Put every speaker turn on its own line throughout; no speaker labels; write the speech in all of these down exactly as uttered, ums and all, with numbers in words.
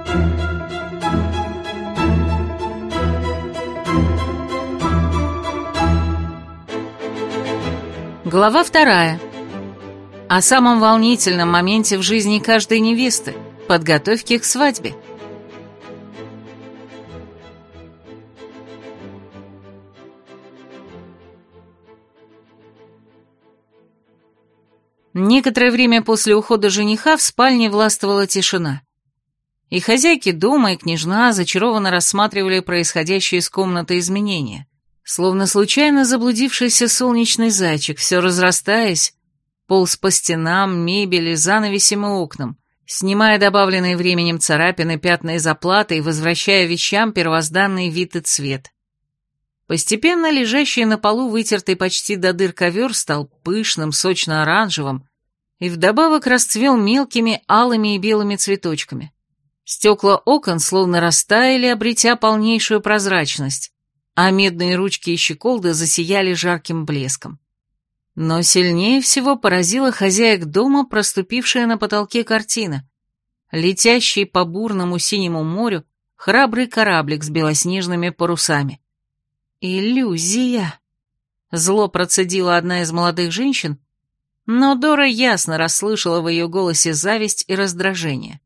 Глава вторая. О самом волнительном моменте в жизни каждой невесты – подготовке к свадьбе. Некоторое время после ухода жениха в спальне властвовала тишина. И хозяйки дома, и княжна зачарованно рассматривали происходящие из комнаты изменения. Словно случайно заблудившийся солнечный зайчик, все разрастаясь, полз по стенам, мебели, занавесям и окнам, снимая добавленные временем царапины, пятна и заплаты и возвращая вещам первозданный вид и цвет. Постепенно лежащий на полу вытертый почти до дыр ковер стал пышным, сочно-оранжевым и вдобавок расцвел мелкими алыми и белыми цветочками. Стекла окон словно растаяли, обретя полнейшую прозрачность, а медные ручки и щеколды засияли жарким блеском. Но сильнее всего поразила хозяек дома проступившая на потолке картина. Летящий по бурному синему морю храбрый кораблик с белоснежными парусами. «Иллюзия!» — зло процедила одна из молодых женщин, но Дора ясно расслышала в ее голосе зависть и раздражение.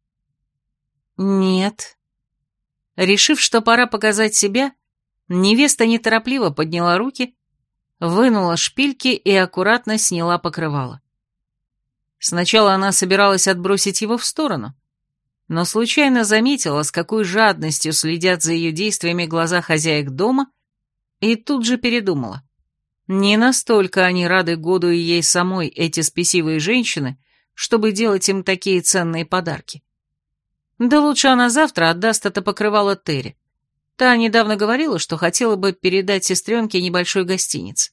«Нет». Решив, что пора показать себя, невеста неторопливо подняла руки, вынула шпильки и аккуратно сняла покрывало. Сначала она собиралась отбросить его в сторону, но случайно заметила, с какой жадностью следят за ее действиями глаза хозяек дома, и тут же передумала. Не настолько они рады году и ей самой, эти спесивые женщины, чтобы делать им такие ценные подарки. Да лучше она завтра отдаст это покрывало Терри. Та недавно говорила, что хотела бы передать сестренке небольшой гостиниц.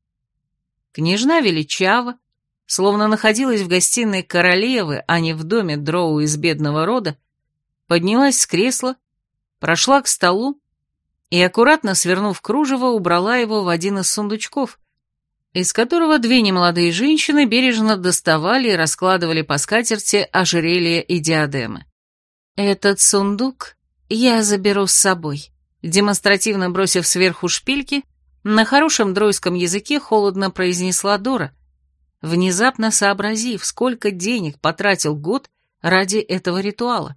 Княжна величава, словно находилась в гостиной королевы, а не в доме дроу из бедного рода, поднялась с кресла, прошла к столу и, аккуратно свернув кружево, убрала его в один из сундучков, из которого две немолодые женщины бережно доставали и раскладывали по скатерти ожерелья и диадемы. «Этот сундук я заберу с собой», демонстративно бросив сверху шпильки, на хорошем дройском языке холодно произнесла Дора, внезапно сообразив, сколько денег потратил год ради этого ритуала.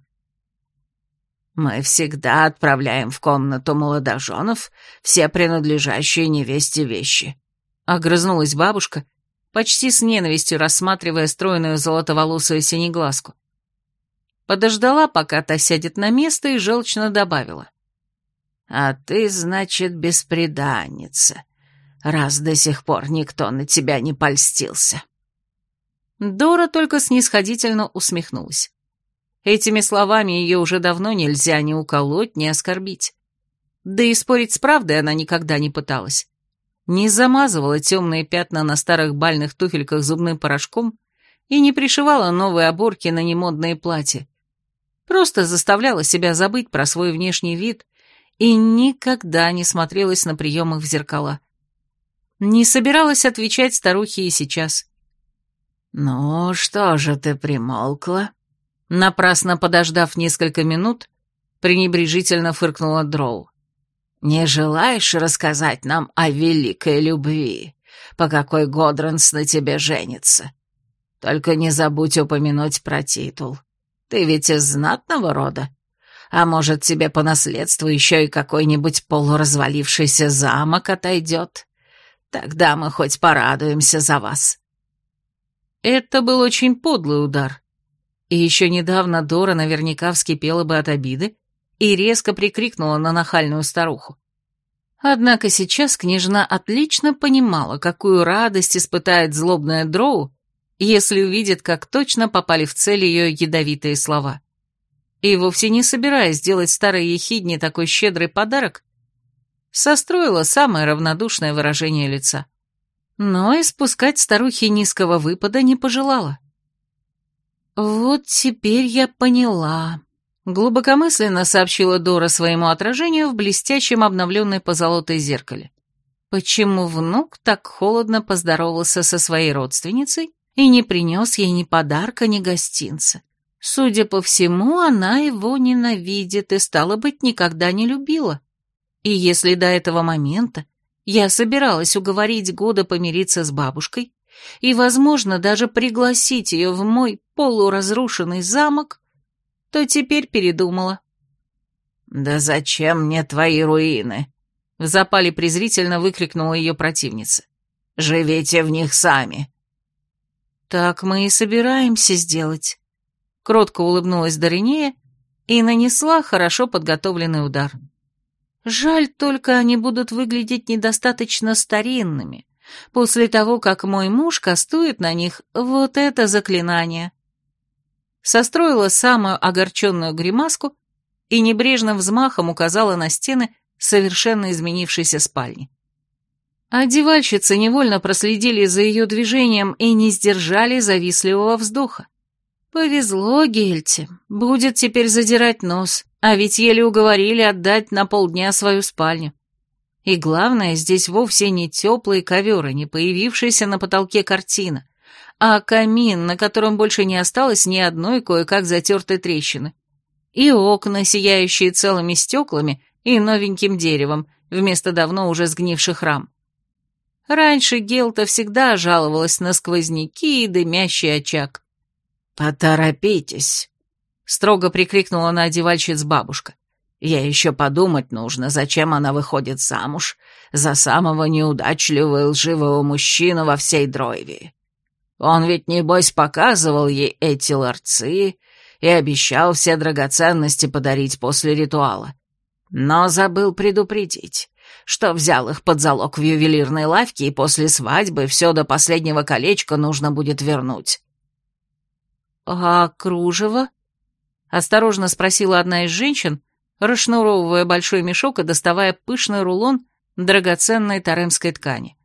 «Мы всегда отправляем в комнату молодоженов все принадлежащие невесте вещи», — огрызнулась бабушка, почти с ненавистью рассматривая стройную золотоволосую синеглазку. Подождала, пока та сядет на место, и желчно добавила. «А ты, значит, бесприданница, раз до сих пор никто на тебя не польстился».
Дора только снисходительно усмехнулась. Этими словами ее уже давно нельзя ни уколоть, ни оскорбить. Да и спорить с правдой она никогда не пыталась. Не замазывала темные пятна на старых бальных туфельках зубным порошком и не пришивала новые оборки на немодные платья. Просто заставляла себя забыть про свой внешний вид и никогда не смотрелась на приемах в зеркала. Не собиралась отвечать старухе и сейчас.
«Ну, что же ты примолкла?»
Напрасно подождав несколько минут, пренебрежительно фыркнула Дроу.
«Не желаешь рассказать нам о великой любви, по какой Годранс на тебе женится? Только не забудь упомянуть про титул. Ты ведь из знатного рода? А может, тебе по наследству еще и какой-нибудь полуразвалившийся замок отойдет? Тогда мы хоть порадуемся за вас».
Это был очень подлый удар. И еще недавно Дора наверняка вскипела бы от обиды и резко прикрикнула на нахальную старуху. Однако сейчас княжна отлично понимала, какую радость испытает злобная Дроу, если увидит, как точно попали в цель ее ядовитые слова. И вовсе не собираясь делать старой ехидне такой щедрый подарок, состроила самое равнодушное выражение лица. Но испускать старухе низкого выпада не пожелала. «Вот теперь я поняла», — глубокомысленно сообщила Дора своему отражению в блестящем обновленной позолотой зеркале. «Почему внук так холодно поздоровался со своей родственницей и не принес ей ни подарка, ни гостинца? Судя по всему, она его ненавидит и, стало быть, никогда не любила. И если до этого момента я собиралась уговорить Года помириться с бабушкой и, возможно, даже пригласить ее в мой полуразрушенный замок, то теперь передумала.
«Да зачем мне твои руины?»
— в запале презрительно выкрикнула ее противница.
«Живите в них сами».
«Так мы и собираемся сделать», — кротко улыбнулась Доринея и нанесла хорошо подготовленный удар. «Жаль только, они будут выглядеть недостаточно старинными, после того, как мой муж кастует на них вот это заклинание». Состроила самую огорченную гримаску и небрежным взмахом указала на стены совершенно изменившейся спальни. Одевальщицы невольно проследили за ее движением и не сдержали завистливого вздоха. «Повезло Гельте, будет теперь задирать нос, а ведь еле уговорили отдать на полдня свою спальню. И главное, здесь вовсе не теплые коверы, не появившаяся на потолке картина, а камин, на котором больше не осталось ни одной кое-как затертой трещины, и окна, сияющие целыми стеклами и новеньким деревом, вместо давно уже сгнивших рам. Раньше Гелта всегда жаловалась на сквозняки и дымящий очаг.
«Поторопитесь», — строго прикрикнула на одевальщиц бабушка. «Ей еще подумать нужно, зачем она выходит замуж за самого неудачливого и лживого мужчину во всей Дройвии. Он ведь, небось, показывал ей эти ларцы и обещал все драгоценности подарить после ритуала. Но забыл предупредить, что взял их под залог в ювелирной лавке, и после свадьбы все до последнего колечка нужно будет вернуть».
«А кружево?» — осторожно спросила одна из женщин, расшнуровывая большой мешок и доставая пышный рулон драгоценной таремской ткани.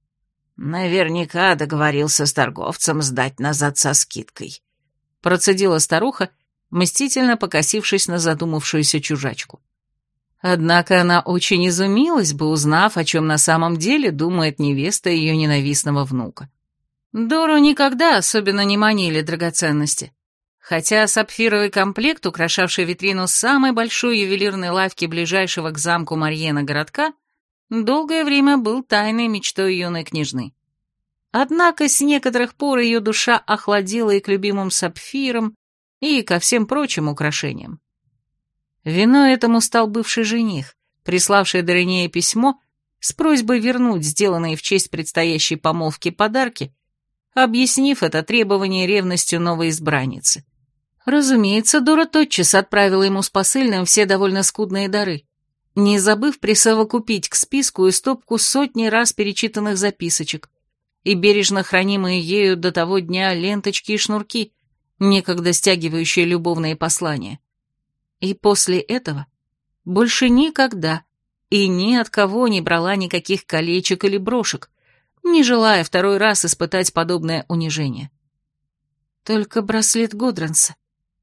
«Наверняка договорился с торговцем сдать назад со скидкой», — процедила старуха, мстительно покосившись на задумавшуюся чужачку.
Однако она очень изумилась бы, узнав, о чем на самом деле думает невеста ее ненавистного внука. Дору никогда особенно не манили драгоценности, хотя сапфировый комплект, украшавший витрину самой большой ювелирной лавки ближайшего к замку Марьена городка, долгое время был тайной мечтой юной княжны. Однако с некоторых пор ее душа охладела и к любимым сапфирам, и ко всем прочим украшениям. Виной этому стал бывший жених, приславший Доринее письмо с просьбой вернуть сделанные в честь предстоящей помолвки подарки, объяснив это требование ревностью новой избранницы. Разумеется, Дора тотчас отправила ему с посыльным все довольно скудные дары, не забыв присовокупить к списку и стопку сотни раз перечитанных записочек и бережно хранимые ею до того дня ленточки и шнурки, некогда стягивающие любовные послания. И после этого больше никогда и ни от кого не брала никаких колечек или брошек, не желая второй раз испытать подобное унижение. Только браслет Годранса.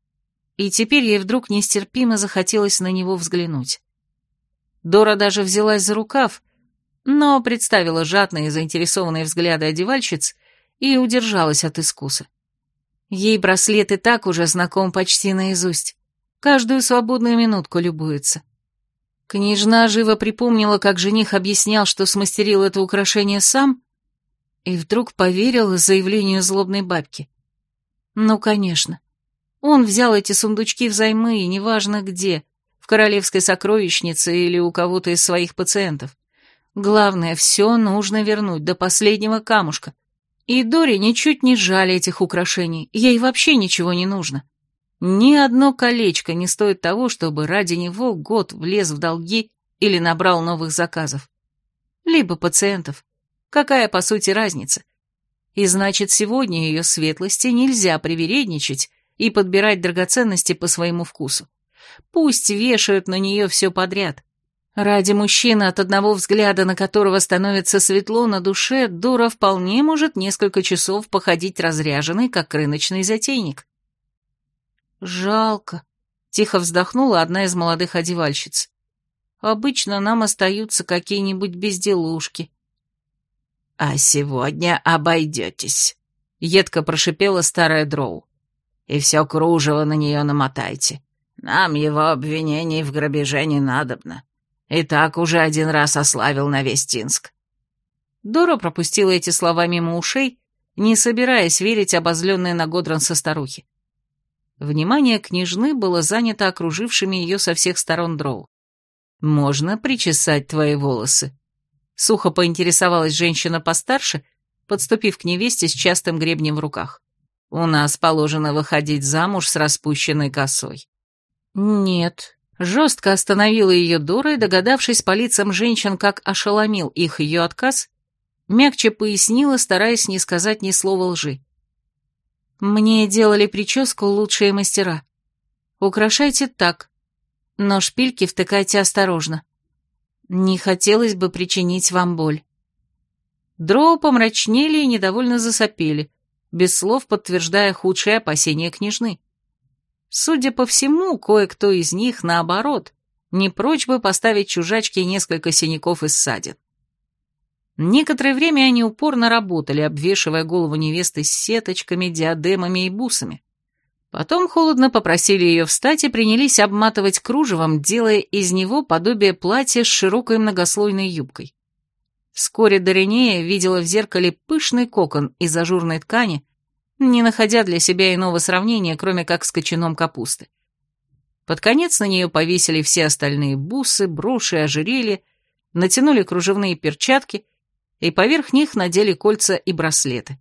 И теперь ей вдруг нестерпимо захотелось на него взглянуть. Дора даже взялась за рукав, но представила жадные и заинтересованные взгляды одевальщиц и удержалась от искуса. Ей браслет и так уже знаком почти наизусть, каждую свободную минутку любуется. Княжна живо припомнила, как жених объяснял, что смастерил это украшение сам, и вдруг поверила заявлению злобной бабки. Ну, конечно. Он взял эти сундучки взаймы, и неважно где, в королевской сокровищнице или у кого-то из своих пациентов. Главное, все нужно вернуть до последнего камушка. И Доре ничуть не жаль этих украшений, ей вообще ничего не нужно. Ни одно колечко не стоит того, чтобы ради него год влез в долги или набрал новых заказов. Либо пациентов. Какая, по сути, разница? И значит, сегодня ее светлости нельзя привередничать и подбирать драгоценности по своему вкусу. Пусть вешают на нее все подряд. Ради мужчины, от одного взгляда на которого становится светло на душе, Дора вполне может несколько часов походить разряженной, как рыночный затейник. «Жалко», — тихо вздохнула одна из молодых одевальщиц. «Обычно нам остаются какие-нибудь безделушки».
«А сегодня обойдетесь», — едко прошипела старая дроу. и все кружево на нее намотайте. Нам его обвинений в грабеже не надобно. И так уже один раз ославил на весь Тинск».
Дора пропустила эти слова мимо ушей, не собираясь верить обозленной на Годранса старухе. Внимание княжны было занято окружившими ее со всех сторон дроу. «Можно причесать твои волосы?» Сухо поинтересовалась женщина постарше, подступив к невесте с частым гребнем в руках. «У нас положено выходить замуж с распущенной косой». «Нет». Жестко остановила ее Дора и, догадавшись по лицам женщин, как ошеломил их ее отказ, мягче пояснила, стараясь не сказать ни слова лжи. «Мне делали прическу лучшие мастера. Украшайте так, но шпильки втыкайте осторожно. Не хотелось бы причинить вам боль». Дроу помрачнели и недовольно засопели, без слов подтверждая худшие опасения княжны. Судя по всему, кое-кто из них, наоборот, не прочь бы поставить чужачке несколько синяков и ссадин. Некоторое время они упорно работали, обвешивая голову невесты с сеточками, диадемами и бусами. Потом холодно попросили ее встать и принялись обматывать кружевом, делая из него подобие платья с широкой многослойной юбкой. Вскоре Доринея видела в зеркале пышный кокон из ажурной ткани, не находя для себя иного сравнения, кроме как с кочаном капусты. Под конец на нее повесили все остальные бусы, броши, ожерелья, натянули кружевные перчатки и поверх них надели кольца и браслеты.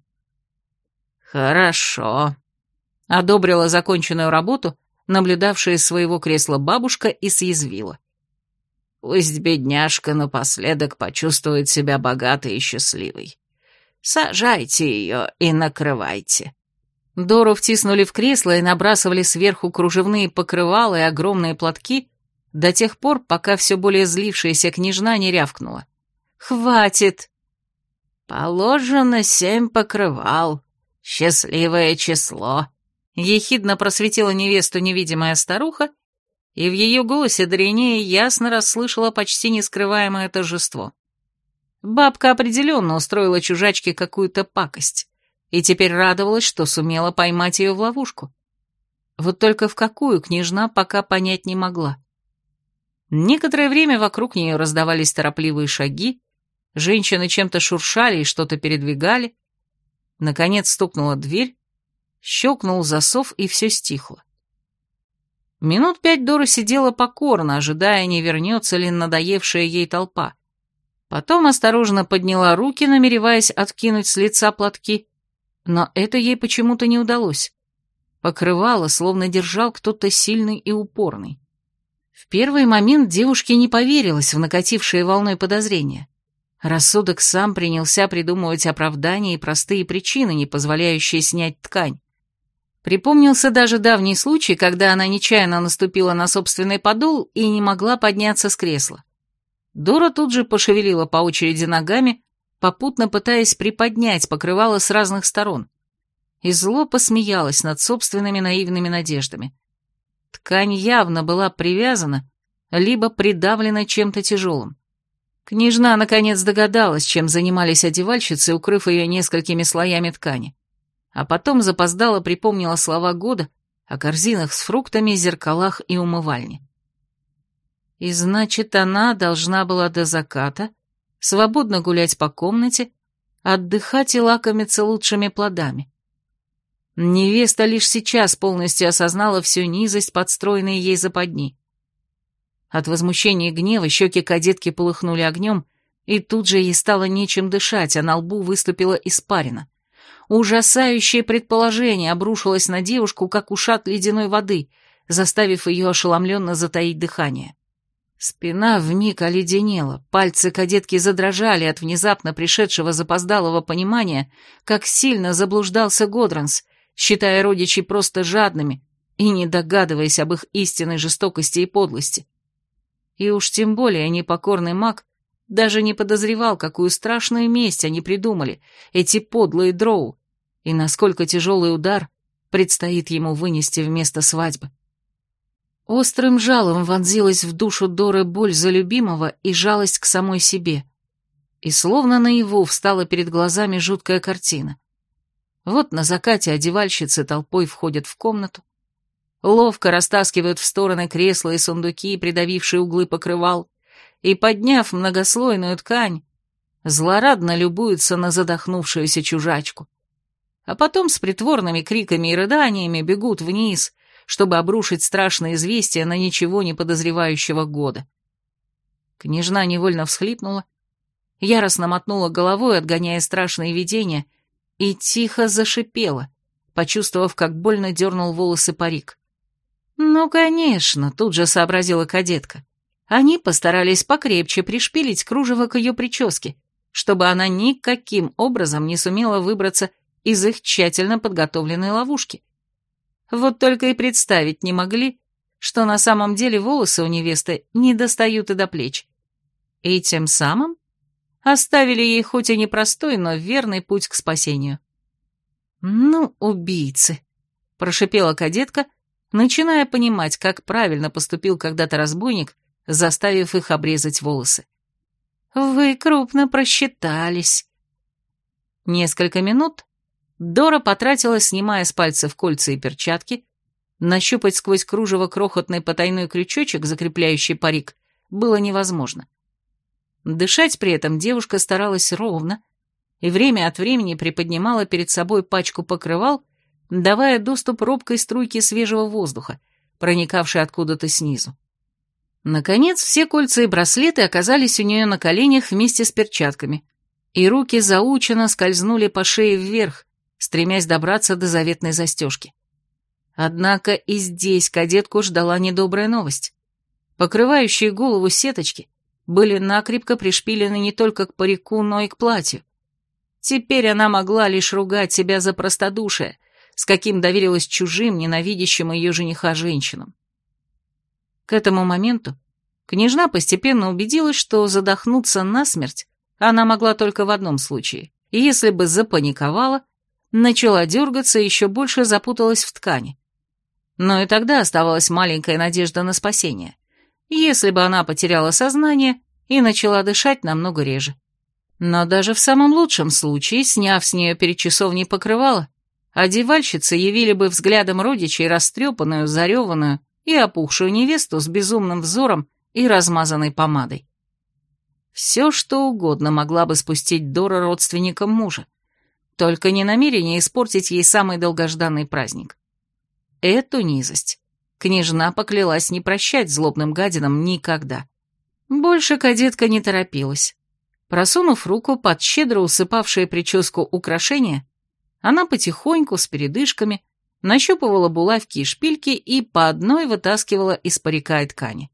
«Хорошо»,
— одобрила законченную работу, наблюдавшая из своего кресла бабушка, и съязвила.
«Пусть бедняжка напоследок почувствует себя богатой и счастливой. Сажайте ее и накрывайте».
Дору втиснули в кресло и набрасывали сверху кружевные покрывала и огромные платки до тех пор, пока все более злившаяся княжна не рявкнула. «Хватит!»
«Положено семь покрывал. Счастливое число»,
— ехидно просветила невесту невидимая старуха, и в ее голосе Доринея ясно расслышала почти нескрываемое торжество. Бабка определенно устроила чужачке какую-то пакость, и теперь радовалась, что сумела поймать ее в ловушку. Вот только в какую княжна пока понять не могла. Некоторое время вокруг нее раздавались торопливые шаги, женщины чем-то шуршали и что-то передвигали. Наконец стукнула дверь, щелкнул засов, и все стихло. Минут пять Дора сидела покорно, ожидая, не вернется ли надоевшая ей толпа. Потом осторожно подняла руки, намереваясь откинуть с лица платки, но это ей почему-то не удалось. Покрывало словно держал кто-то сильный и упорный. В первый момент девушке не поверилось в накатившие волной подозрения. Рассудок сам принялся придумывать оправдания и простые причины, не позволяющие снять ткань. Припомнился даже давний случай, когда она нечаянно наступила на собственный подол и не могла подняться с кресла. Дора тут же пошевелила по очереди ногами, попутно пытаясь приподнять покрывало с разных сторон, и зло посмеялась над собственными наивными надеждами. Ткань явно была привязана, либо придавлена чем-то тяжелым. Княжна наконец догадалась, чем занимались одевальщицы, укрыв ее несколькими слоями ткани, а потом запоздала припомнила слова Года о корзинах с фруктами, зеркалах и умывальне. И значит, она должна была до заката свободно гулять по комнате, отдыхать и лакомиться лучшими плодами. Невеста лишь сейчас полностью осознала всю низость подстроенной ей западни. От возмущения и гнева щеки кадетки полыхнули огнем, и тут же ей стало нечем дышать, а на лбу выступила испарина. Ужасающее предположение обрушилось на девушку, как ушат ледяной воды, заставив ее ошеломленно затаить дыхание. Спина вмиг оледенела, пальцы кадетки задрожали от внезапно пришедшего запоздалого понимания, как сильно заблуждался Годранс, считая родичей просто жадными и не догадываясь об их истинной жестокости и подлости. И уж тем более непокорный маг даже не подозревал, какую страшную месть они придумали, эти подлые дроу, и насколько тяжелый удар предстоит ему вынести вместо свадьбы. Острым жалом вонзилась в душу Доры боль за любимого и жалость к самой себе. И словно наяву встала перед глазами жуткая картина. Вот на закате одевальщицы толпой входят в комнату, ловко растаскивают в стороны кресла и сундуки, придавившие углы покрывал, и, подняв многослойную ткань, злорадно любуются на задохнувшуюся чужачку. А потом с притворными криками и рыданиями бегут вниз, чтобы обрушить страшное известие на ничего не подозревающего года. Княжна невольно всхлипнула, яростно мотнула головой, отгоняя страшные видения, и тихо зашипела, почувствовав, как больно дернул волосы парик. «Ну, конечно», — тут же сообразила кадетка. Они постарались покрепче пришпилить кружево к ее прическе, чтобы она никаким образом не сумела выбраться из их тщательно подготовленной ловушки. Вот только и представить не могли, что на самом деле волосы у невесты не достают и до плеч. И тем самым оставили ей хоть и непростой, но верный путь к спасению. «Ну, убийцы», — прошипела кадетка, начиная понимать, как правильно поступил когда-то разбойник, заставив их обрезать волосы. «Вы крупно просчитались». Несколько минут Дора потратила, снимая с пальцев кольца и перчатки. Нащупать сквозь кружево крохотный потайной крючочек, закрепляющий парик, было невозможно. Дышать при этом девушка старалась ровно и время от времени приподнимала перед собой пачку покрывал, давая доступ робкой струйке свежего воздуха, проникавшей откуда-то снизу. Наконец, все кольца и браслеты оказались у нее на коленях вместе с перчатками, и руки заученно скользнули по шее вверх, стремясь добраться до заветной застежки. Однако и здесь кадетку ждала недобрая новость. Покрывающие голову сеточки были накрепко пришпилены не только к парику, но и к платью. Теперь она могла лишь ругать себя за простодушие, с каким доверилась чужим, ненавидящим ее жениха женщинам. К этому моменту княжна постепенно убедилась, что задохнуться насмерть она могла только в одном случае, и если бы запаниковала, начала дергаться и еще больше запуталась в ткани. Но и тогда оставалась маленькая надежда на спасение, если бы она потеряла сознание и начала дышать намного реже. Но даже в самом лучшем случае, сняв с нее перед часовней покрывало, одевальщицы явили бы взглядом родичей растрепанную, зареванную и опухшую невесту с безумным взором и размазанной помадой. Все, что угодно могла бы спустить Дора родственникам мужа, только не намерение испортить ей самый долгожданный праздник. Эту низость княжна поклялась не прощать злобным гадинам никогда. Больше кадетка не торопилась. Просунув руку под щедро усыпавшее прическу украшения, она потихоньку, с передышками, нащупывала булавки и шпильки и по одной вытаскивала из парика и ткани.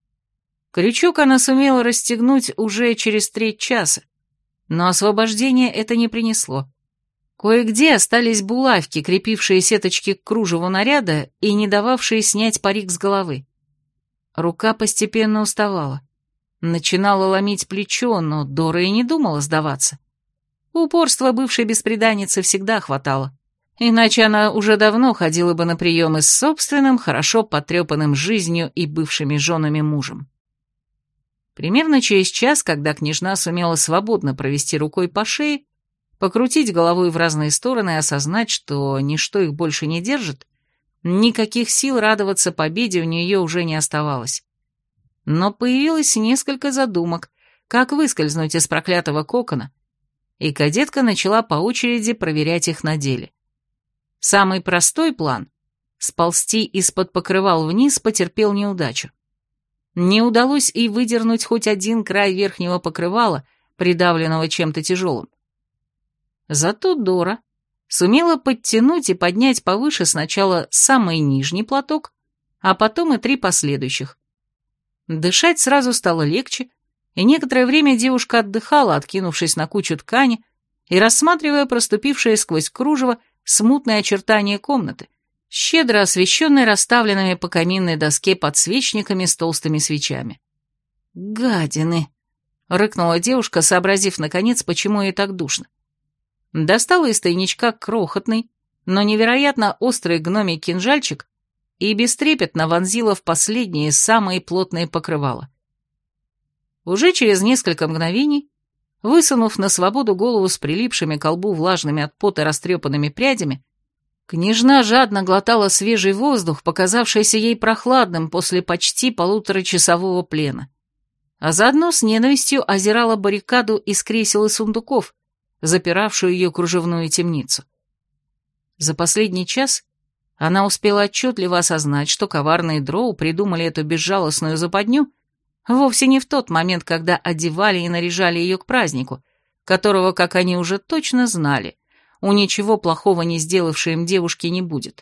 Крючок она сумела расстегнуть уже через треть часа, но освобождение это не принесло. Кое-где остались булавки, крепившие сеточки к кружеву наряда и не дававшие снять парик с головы. Рука постепенно уставала. Начинала ломить плечо, но Дора и не думала сдаваться. Упорства бывшей бесприданницы всегда хватало, иначе она уже давно ходила бы на приемы с собственным, хорошо потрепанным жизнью и бывшими женами мужем. Примерно через час, когда княжна сумела свободно провести рукой по шее, покрутить головой в разные стороны и осознать, что ничто их больше не держит, никаких сил радоваться победе у нее уже не оставалось. Но появилось несколько задумок, как выскользнуть из проклятого кокона, и кадетка начала по очереди проверять их на деле. Самый простой план — сползти из-под покрывал вниз — потерпел неудачу. Не удалось и выдернуть хоть один край верхнего покрывала, придавленного чем-то тяжелым. Зато Дора сумела подтянуть и поднять повыше сначала самый нижний платок, а потом и три последующих. Дышать сразу стало легче, и некоторое время девушка отдыхала, откинувшись на кучу ткани и рассматривая проступившие сквозь кружево смутные очертания комнаты, щедро освещенной расставленными по каминной доске подсвечниками с толстыми свечами. «Гадины!» — рыкнула девушка, сообразив, наконец, почему ей так душно. Достала из тайничка крохотный, но невероятно острый гномий кинжальчик и бестрепетно вонзила в последние, самые плотные покрывала. Уже через несколько мгновений Высунув на свободу голову с прилипшими к колбу влажными от пота растрепанными прядями, княжна жадно глотала свежий воздух, показавшийся ей прохладным после почти полуторачасового плена. А заодно с ненавистью озирала баррикаду из кресел и сундуков, запиравшую ее кружевную темницу. За последний час она успела отчетливо осознать, что коварные дроу придумали эту безжалостную западню вовсе не в тот момент, когда одевали и наряжали ее к празднику, которого, как они уже точно знали, у ничего плохого не сделавшей им девушки не будет.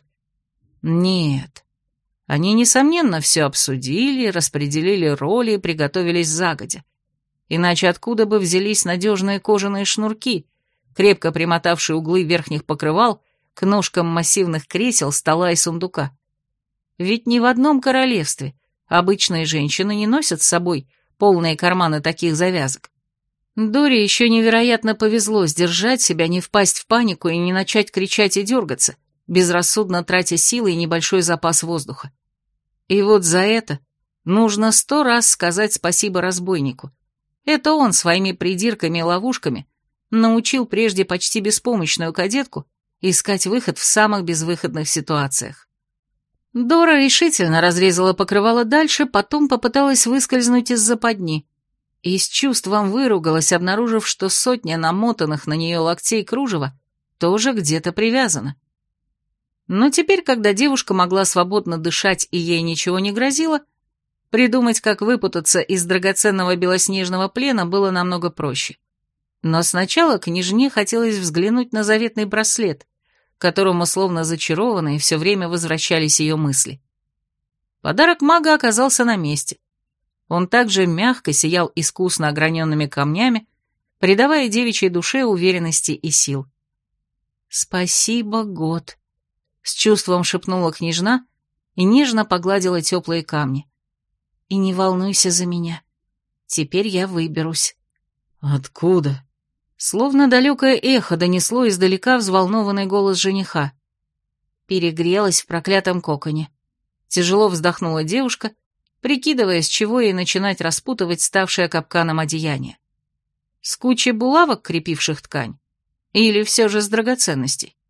Нет, они, несомненно, все обсудили, распределили роли и приготовились загодя. Иначе откуда бы взялись надежные кожаные шнурки, крепко примотавшие углы верхних покрывал к ножкам массивных кресел, стола и сундука? Ведь ни в одном королевстве обычные женщины не носят с собой полные карманы таких завязок. Доре еще невероятно повезло сдержать себя, не впасть в панику и не начать кричать и дергаться, безрассудно тратя силы и небольшой запас воздуха. И вот за это нужно сто раз сказать спасибо разбойнику. Это он своими придирками и ловушками научил прежде почти беспомощную кадетку искать выход в самых безвыходных ситуациях. Дора решительно разрезала покрывало дальше, потом попыталась выскользнуть из западни и с чувством выругалась, обнаружив, что сотня намотанных на нее локтей кружева тоже где-то привязана. Но теперь, когда девушка могла свободно дышать и ей ничего не грозило, придумать, как выпутаться из драгоценного белоснежного плена, было намного проще. Но сначала княжне хотелось взглянуть на заветный браслет, к которому словно зачарованные все время возвращались ее мысли. Подарок мага оказался на месте. Он также мягко сиял искусно ограненными камнями, придавая девичьей душе уверенности и сил. «Спасибо, год», — с чувством шепнула княжна и нежно погладила теплые камни. «И не волнуйся за меня. Теперь я выберусь».
«Откуда?»
Словно далекое эхо донесло издалека взволнованный голос жениха. Перегрелась в проклятом коконе. Тяжело вздохнула девушка, прикидывая, с чего ей начинать распутывать ставшее капканом одеяние. С кучей булавок, крепивших ткань? Или все же с драгоценностей?